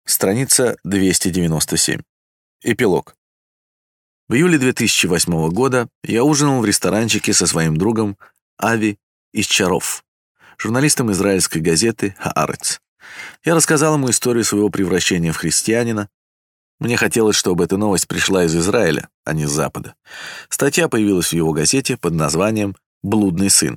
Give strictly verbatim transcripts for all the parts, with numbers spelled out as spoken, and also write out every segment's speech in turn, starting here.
Страница двести девяносто семь. Эпилог. В июле две тысячи восьмого года я ужинал в ресторанчике со своим другом Ави Исчаров, журналистом израильской газеты «Хаарец». Я рассказал ему историю своего превращения в христианина. Мне хотелось, чтобы эта новость пришла из Израиля, а не с Запада. Статья появилась в его газете под названием «Блудный сын».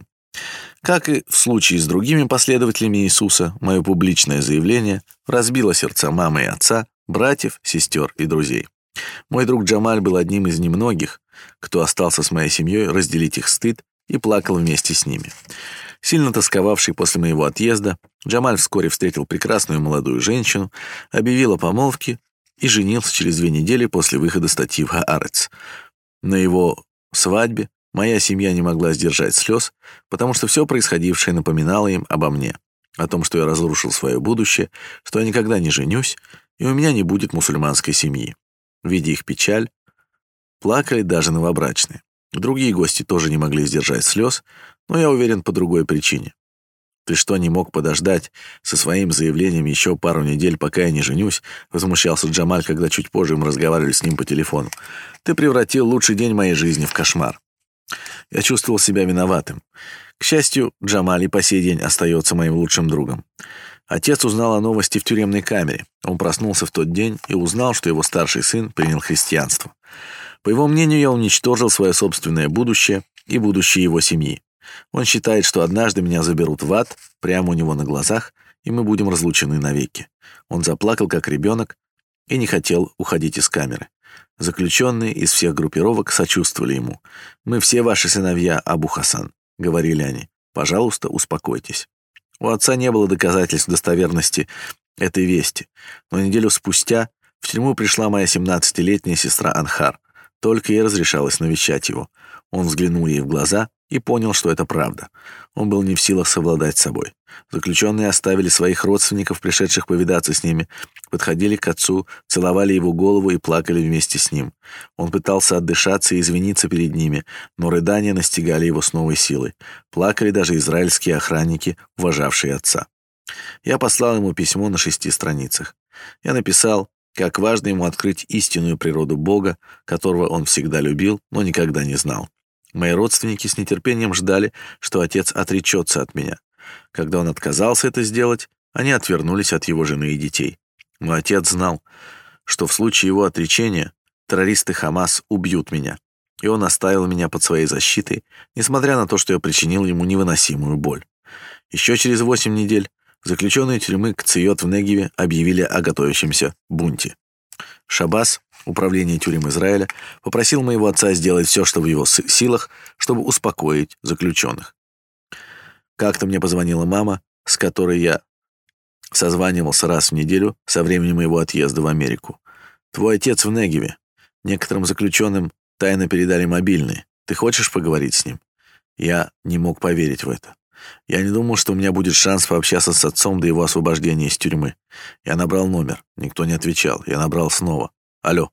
Как и в случае с другими последователями Иисуса, мое публичное заявление разбило сердца мамы и отца, братьев, сестер и друзей. Мой друг Джамаль был одним из немногих, кто остался с моей семьей разделить их стыд и плакал вместе с ними. Сильно тосковавший после моего отъезда, Джамаль вскоре встретил прекрасную молодую женщину, объявил о помолвке и женился через две недели после выхода статьи в «Хаарец». На его свадьбе моя семья не могла сдержать слез, потому что все происходившее напоминало им обо мне, о том, что я разрушил свое будущее, что я никогда не женюсь, и у меня не будет мусульманской семьи. Видя их печаль, плакали даже новобрачные. Другие гости тоже не могли сдержать слез, но я уверен, по другой причине. «Ты что, не мог подождать со своим заявлением еще пару недель, пока я не женюсь?» — возмущался Джамаль, когда чуть позже мы разговаривали с ним по телефону. «Ты превратил лучший день моей жизни в кошмар». Я чувствовал себя виноватым. К счастью, Джамаль и по сей день остается моим лучшим другом. Отец узнал о новости в тюремной камере. Он проснулся в тот день и узнал, что его старший сын принял христианство. По его мнению, я уничтожил свое собственное будущее и будущее его семьи. Он считает, что однажды меня заберут в ад прямо у него на глазах, и мы будем разлучены навеки. Он заплакал, как ребенок, и не хотел уходить из камеры. Заключенные из всех группировок сочувствовали ему. «Мы все ваши сыновья, Абу Хасан», — говорили они. «Пожалуйста, успокойтесь». У отца не было доказательств достоверности этой вести, но неделю спустя в тюрьму пришла моя семнадцатилетняя сестра Анхар. Только ей разрешалось навещать его. Он взглянул ей в глаза и понял, что это правда. Он был не в силах совладать с собой. Заключенные оставили своих родственников, пришедших повидаться с ними, подходили к отцу, целовали его голову и плакали вместе с ним. Он пытался отдышаться и извиниться перед ними, но рыдания настигали его с новой силой. Плакали даже израильские охранники, уважавшие отца. Я послал ему письмо на шести страницах. Я написал, как важно ему открыть истинную природу Бога, которого он всегда любил, но никогда не знал. Мои родственники с нетерпением ждали, что отец отречется от меня. Когда он отказался это сделать, они отвернулись от его жены и детей. Мой отец знал, что в случае его отречения террористы Хамас убьют меня, и он оставил меня под своей защитой, несмотря на то, что я причинил ему невыносимую боль. Еще через восемь недель заключенные тюрьмы Кциот в Негеве объявили о готовящемся бунте. Шабас, управление тюрем Израиля, попросил моего отца сделать все, что в его силах, чтобы успокоить заключенных. Как-то мне позвонила мама, с которой я созванивался раз в неделю со времени моего отъезда в Америку. «Твой отец в Негеве. Некоторым заключенным тайно передали мобильный. Ты хочешь поговорить с ним?» Я не мог поверить в это. Я не думал, что у меня будет шанс пообщаться с отцом до его освобождения из тюрьмы. Я набрал номер. Никто не отвечал. Я набрал снова. «Алло».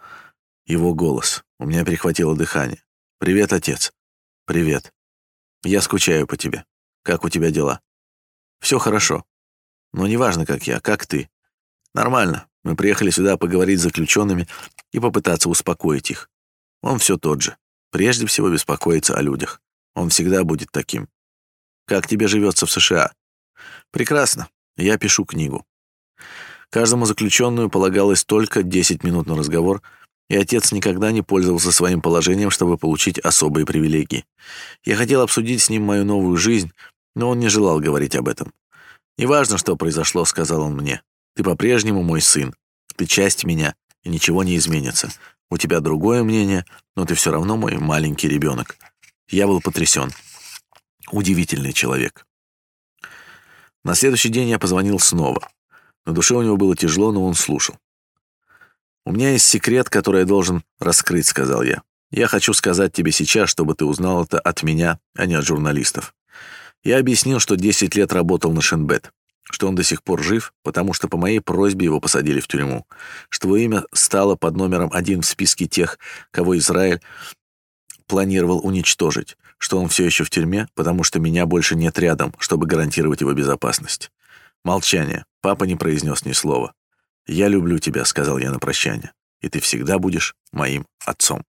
Его голос. У меня перехватило дыхание. «Привет, отец». «Привет. Я скучаю по тебе. Как у тебя дела?» «Все хорошо. Но неважно, как я, как ты». «Нормально. Мы приехали сюда поговорить с заключенными и попытаться успокоить их. Он все тот же. Прежде всего беспокоится о людях. Он всегда будет таким. Как тебе живется в США?» «Прекрасно. Я пишу книгу». Каждому заключенному полагалось только десять минут на разговор, и отец никогда не пользовался своим положением, чтобы получить особые привилегии. Я хотел обсудить с ним мою новую жизнь, но он не желал говорить об этом. «Неважно, что произошло», — сказал он мне. «Ты по-прежнему мой сын. Ты часть меня, и ничего не изменится. У тебя другое мнение, но ты все равно мой маленький ребенок». Я был потрясен. Удивительный человек. На следующий день я позвонил снова. На душе у него было тяжело, но он слушал. «У меня есть секрет, который я должен раскрыть», — сказал я. «Я хочу сказать тебе сейчас, чтобы ты узнал это от меня, а не от журналистов». Я объяснил, что десять лет работал на Шинбет, что он до сих пор жив, потому что по моей просьбе его посадили в тюрьму, что его имя стало под номером один в списке тех, кого Израиль планировал уничтожить, что он все еще в тюрьме, потому что меня больше нет рядом, чтобы гарантировать его безопасность. Молчание. Папа не произнес ни слова. «Я люблю тебя», — сказал я на прощание, «и ты всегда будешь моим отцом».